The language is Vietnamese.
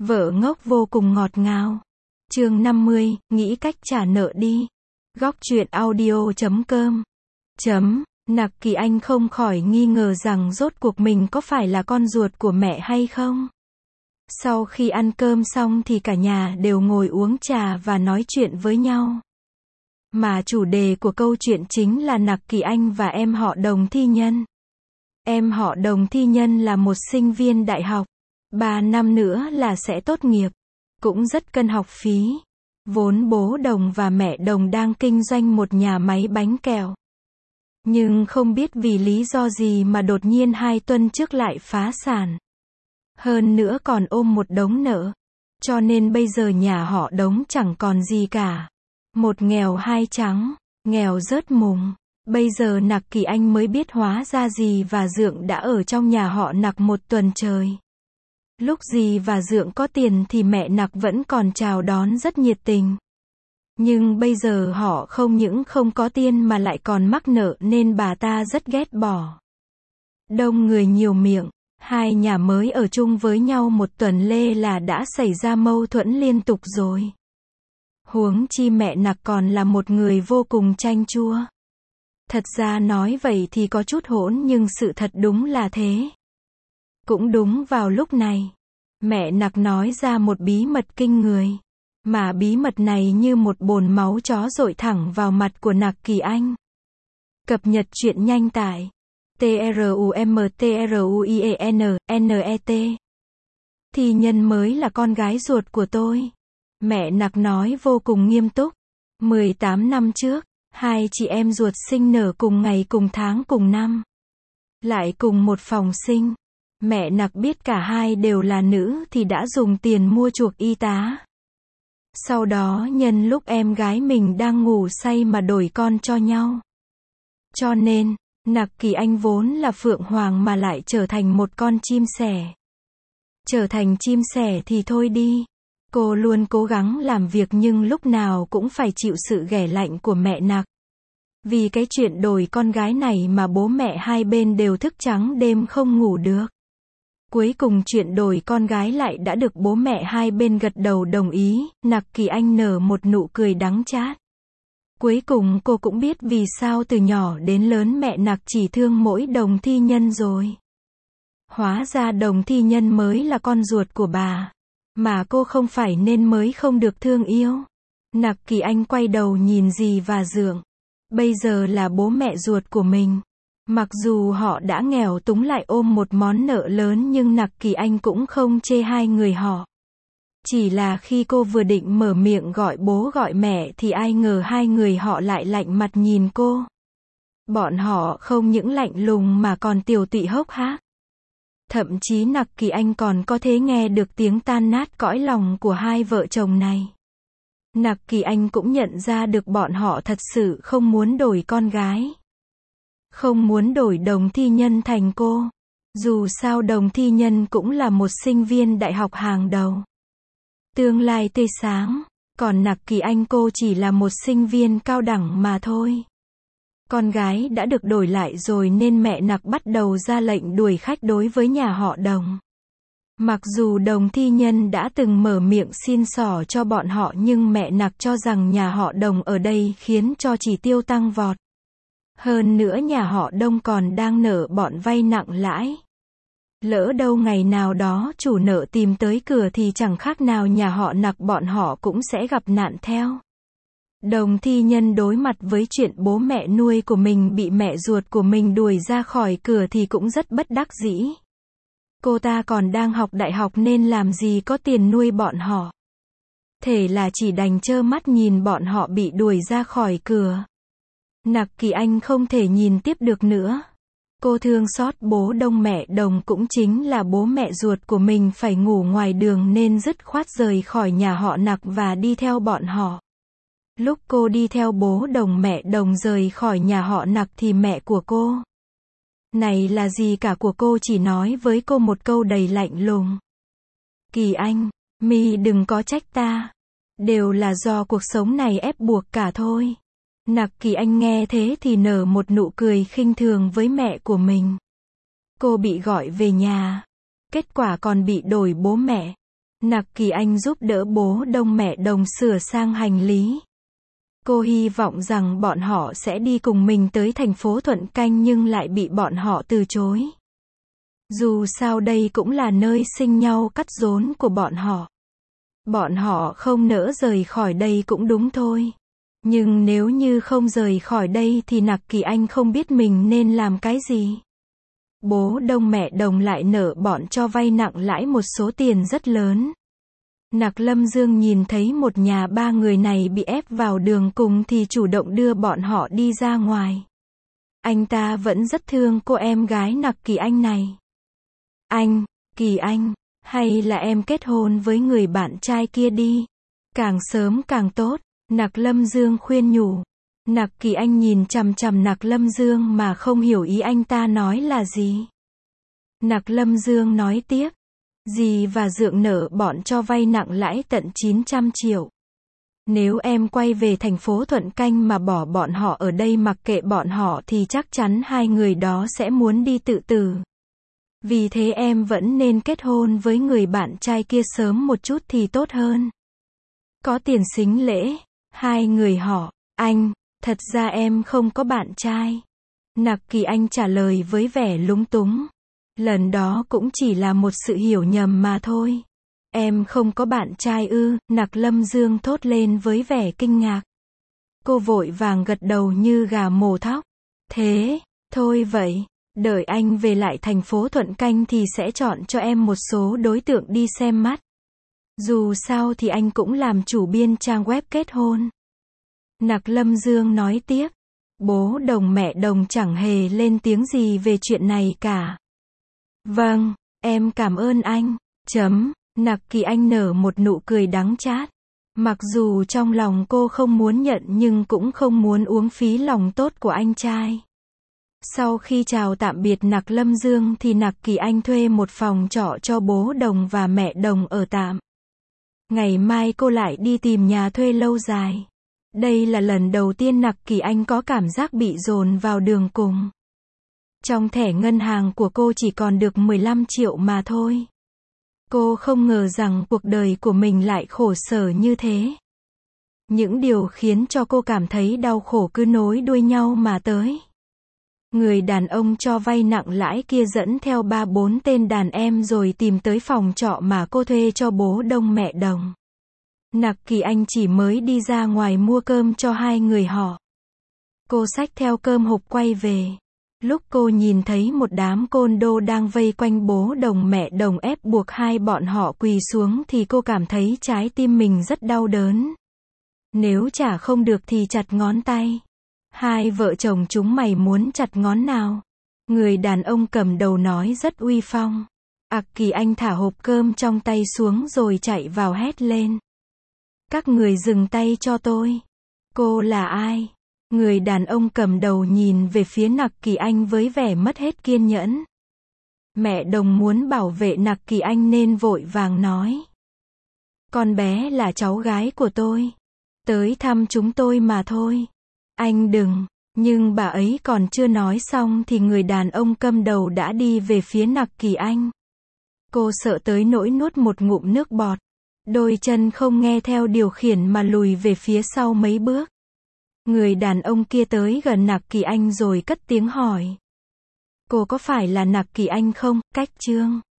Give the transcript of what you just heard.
Vợ ngốc vô cùng ngọt ngào. Chương 50, nghĩ cách trả nợ đi. Góc truyện audio.com. Nặc Kỳ Anh không khỏi nghi ngờ rằng rốt cuộc mình có phải là con ruột của mẹ hay không. Sau khi ăn cơm xong thì cả nhà đều ngồi uống trà và nói chuyện với nhau. Mà chủ đề của câu chuyện chính là Nặc Kỳ Anh và em họ Đồng Thi Nhân. Em họ Đồng Thi Nhân là một sinh viên đại học. 3 năm nữa là sẽ tốt nghiệp. Cũng rất cân học phí. Vốn bố Đồng và mẹ Đồng đang kinh doanh một nhà máy bánh kẹo. Nhưng không biết vì lý do gì mà đột nhiên 2 tuần trước lại phá sản. Hơn nữa còn ôm một đống nợ. Cho nên bây giờ nhà họ Đống chẳng còn gì cả. Một nghèo hai trắng, nghèo rớt mùng. Bây giờ Nặc Kỳ Anh mới biết hóa ra dì và Dượng đã ở trong nhà họ Nặc 1 tuần trời. Lúc dì và Dượng có tiền thì mẹ Nặc vẫn còn chào đón rất nhiệt tình. Nhưng bây giờ họ không những không có tiền mà lại còn mắc nợ nên bà ta rất ghét bỏ. Đông người nhiều miệng, 2 nhà mới ở chung với nhau 1 tuần lê là đã xảy ra mâu thuẫn liên tục rồi. Huống chi mẹ Nặc còn là một người vô cùng chanh chua. Thật ra nói vậy thì có chút hỗn nhưng sự thật đúng là thế. Cũng đúng vào lúc này, mẹ Nặc nói ra một bí mật kinh người. Mà bí mật này như một bồn máu chó dội thẳng vào mặt của Nặc Kỳ Anh. Cập nhật truyện nhanh tại trumtruienet. Thi Nhân mới là con gái ruột của tôi. Mẹ Nặc nói vô cùng nghiêm túc. 18 năm trước, 2 chị em ruột sinh nở cùng ngày cùng tháng cùng năm. Lại cùng một phòng sinh. Mẹ Nặc biết cả hai đều là nữ thì đã dùng tiền mua chuộc y tá. Sau đó nhân lúc em gái mình đang ngủ say mà đổi con cho nhau. Cho nên, Nặc Kỳ Anh vốn là phượng hoàng mà lại trở thành một con chim sẻ. Trở thành chim sẻ thì thôi đi. Cô luôn cố gắng làm việc nhưng lúc nào cũng phải chịu sự ghẻ lạnh của mẹ Nặc. Vì cái chuyện đổi con gái này mà bố mẹ hai bên đều thức trắng đêm không ngủ được. Cuối cùng chuyện đổi con gái lại đã được bố mẹ hai bên gật đầu đồng ý. Nặc Kỳ Anh nở một nụ cười đắng chát. Cuối cùng cô cũng biết vì sao từ nhỏ đến lớn mẹ Nặc chỉ thương mỗi Đồng Thi Nhân rồi. Hóa ra Đồng Thi Nhân mới là con ruột của bà. Mà cô không phải nên mới không được thương yêu. Nặc Kỳ Anh quay đầu nhìn dì và Dượng. Bây giờ là bố mẹ ruột của mình. Mặc dù họ đã nghèo túng lại ôm một món nợ lớn nhưng Nặc Kỳ Anh cũng không chê hai người họ. Chỉ là khi cô vừa định mở miệng gọi bố gọi mẹ thì ai ngờ hai người họ lại lạnh mặt nhìn cô. Bọn họ không những lạnh lùng mà còn tiều tụy hốc hác. Thậm chí Nặc Kỳ Anh còn có thể nghe được tiếng tan nát cõi lòng của hai vợ chồng này. Nặc Kỳ Anh cũng nhận ra được bọn họ thật sự không muốn đổi con gái. Không muốn đổi Đồng Thi Nhân thành cô. Dù sao Đồng Thi Nhân cũng là một sinh viên đại học hàng đầu. Tương lai tươi sáng. Còn Nặc Kỳ Anh cô chỉ là một sinh viên cao đẳng mà thôi. Con gái đã được đổi lại rồi nên mẹ Nặc bắt đầu ra lệnh đuổi khách đối với nhà họ Đồng. Mặc dù Đồng Thi Nhân đã từng mở miệng xin xỏ cho bọn họ nhưng mẹ Nặc cho rằng nhà họ Đồng ở đây khiến cho chỉ tiêu tăng vọt. Hơn nữa nhà họ Đông còn đang nợ bọn vay nặng lãi. Lỡ đâu ngày nào đó chủ nợ tìm tới cửa thì chẳng khác nào nhà họ Nặc bọn họ cũng sẽ gặp nạn theo. Đồng Thi Nhân đối mặt với chuyện bố mẹ nuôi của mình bị mẹ ruột của mình đuổi ra khỏi cửa thì cũng rất bất đắc dĩ. Cô ta còn đang học đại học nên làm gì có tiền nuôi bọn họ. Thế là chỉ đành trơ mắt nhìn bọn họ bị đuổi ra khỏi cửa. Nặc Kỳ Anh không thể nhìn tiếp được nữa. Cô thương xót bố Đông mẹ Đồng cũng chính là bố mẹ ruột của mình phải ngủ ngoài đường nên dứt khoát rời khỏi nhà họ Nặc và đi theo bọn họ. Lúc cô đi theo bố Đồng mẹ Đồng rời khỏi nhà họ Nặc thì mẹ của cô này là gì cả của cô chỉ nói với cô một câu đầy lạnh lùng. Kỳ Anh, mi đừng có trách ta. Đều là do cuộc sống này ép buộc cả thôi. Nặc Kỳ Anh nghe thế thì nở một nụ cười khinh thường với mẹ của mình. Cô bị gọi về nhà. Kết quả còn bị đổi bố mẹ. Nặc Kỳ Anh giúp đỡ bố Đông mẹ Đồng sửa sang hành lý. Cô hy vọng rằng bọn họ sẽ đi cùng mình tới thành phố Thuận Canh nhưng lại bị bọn họ từ chối. Dù sao đây cũng là nơi sinh nhau cắt rốn của bọn họ. Bọn họ không nỡ rời khỏi đây cũng đúng thôi. Nhưng nếu như không rời khỏi đây thì Nặc Kỳ Anh không biết mình nên làm cái gì. Bố Đông mẹ Đồng lại nợ bọn cho vay nặng lãi một số tiền rất lớn. Nặc Lâm Dương nhìn thấy một nhà ba người này bị ép vào đường cùng thì chủ động đưa bọn họ đi ra ngoài. Anh ta vẫn rất thương cô em gái Nặc Kỳ Anh này. Anh, Kỳ Anh, hay là em kết hôn với người bạn trai kia đi. Càng sớm càng tốt, Nặc Lâm Dương khuyên nhủ. Nặc Kỳ Anh nhìn chằm chằm Nặc Lâm Dương mà không hiểu ý anh ta nói là gì. Nặc Lâm Dương nói tiếp. Dì và Dượng nợ bọn cho vay nặng lãi tận 900 triệu. Nếu em quay về thành phố Thuận Canh mà bỏ bọn họ ở đây mặc kệ bọn họ thì chắc chắn hai người đó sẽ muốn đi tự tử. Vì thế em vẫn nên kết hôn với người bạn trai kia sớm một chút thì tốt hơn. Có tiền sính lễ. Hai người họ, anh, thật ra em không có bạn trai. Nặc Kỳ Anh trả lời với vẻ lúng túng. Lần đó cũng chỉ là một sự hiểu nhầm mà thôi. Em không có bạn trai ư? Nặc Lâm Dương thốt lên với vẻ kinh ngạc. Cô vội vàng gật đầu như gà mổ thóc. Thế, thôi vậy, đợi anh về lại thành phố Thuận Canh thì sẽ chọn cho em một số đối tượng đi xem mắt. Dù sao thì anh cũng làm chủ biên trang web kết hôn. Nặc Lâm Dương nói tiếp. Bố Đồng mẹ Đồng chẳng hề lên tiếng gì về chuyện này cả. Vâng, em cảm ơn anh. Nặc Kỳ Anh nở một nụ cười đắng chát. Mặc dù trong lòng cô không muốn nhận nhưng cũng không muốn uống phí lòng tốt của anh trai. Sau khi chào tạm biệt Nặc Lâm Dương thì Nặc Kỳ Anh thuê một phòng trọ cho bố Đồng và mẹ Đồng ở tạm. Ngày mai cô lại đi tìm nhà thuê lâu dài. Đây là lần đầu tiên Nặc Kỳ Anh có cảm giác bị dồn vào đường cùng. Trong thẻ ngân hàng của cô chỉ còn được 15 triệu mà thôi. Cô không ngờ rằng cuộc đời của mình lại khổ sở như thế. Những điều khiến cho cô cảm thấy đau khổ cứ nối đuôi nhau mà tới. Người đàn ông cho vay nặng lãi kia dẫn theo 3-4 tên đàn em rồi tìm tới phòng trọ mà cô thuê cho bố Đông mẹ Đồng. Nặc Kỳ Anh chỉ mới đi ra ngoài mua cơm cho hai người họ. Cô xách theo cơm hộp quay về. Lúc cô nhìn thấy một đám côn đồ đang vây quanh bố Đồng mẹ Đồng ép buộc hai bọn họ quỳ xuống thì cô cảm thấy trái tim mình rất đau đớn. Nếu trả không được thì chặt ngón tay. Hai vợ chồng chúng mày muốn chặt ngón nào? Người đàn ông cầm đầu nói rất uy phong. Kỳ Anh thả hộp cơm trong tay xuống rồi chạy vào hét lên. Các người dừng tay cho tôi. Cô là ai? Người đàn ông cầm đầu nhìn về phía Nặc Kỳ Anh với vẻ mất hết kiên nhẫn. Mẹ Đồng muốn bảo vệ Nặc Kỳ Anh nên vội vàng nói. Con bé là cháu gái của tôi. Tới thăm chúng tôi mà thôi. Anh đừng. Nhưng bà ấy còn chưa nói xong thì người đàn ông cầm đầu đã đi về phía Nặc Kỳ Anh. Cô sợ tới nỗi nuốt một ngụm nước bọt. Đôi chân không nghe theo điều khiển mà lùi về phía sau mấy bước. Người đàn ông kia tới gần Nặc Kỳ Anh rồi cất tiếng hỏi. Cô có phải là Nặc Kỳ Anh không? Cách Trương.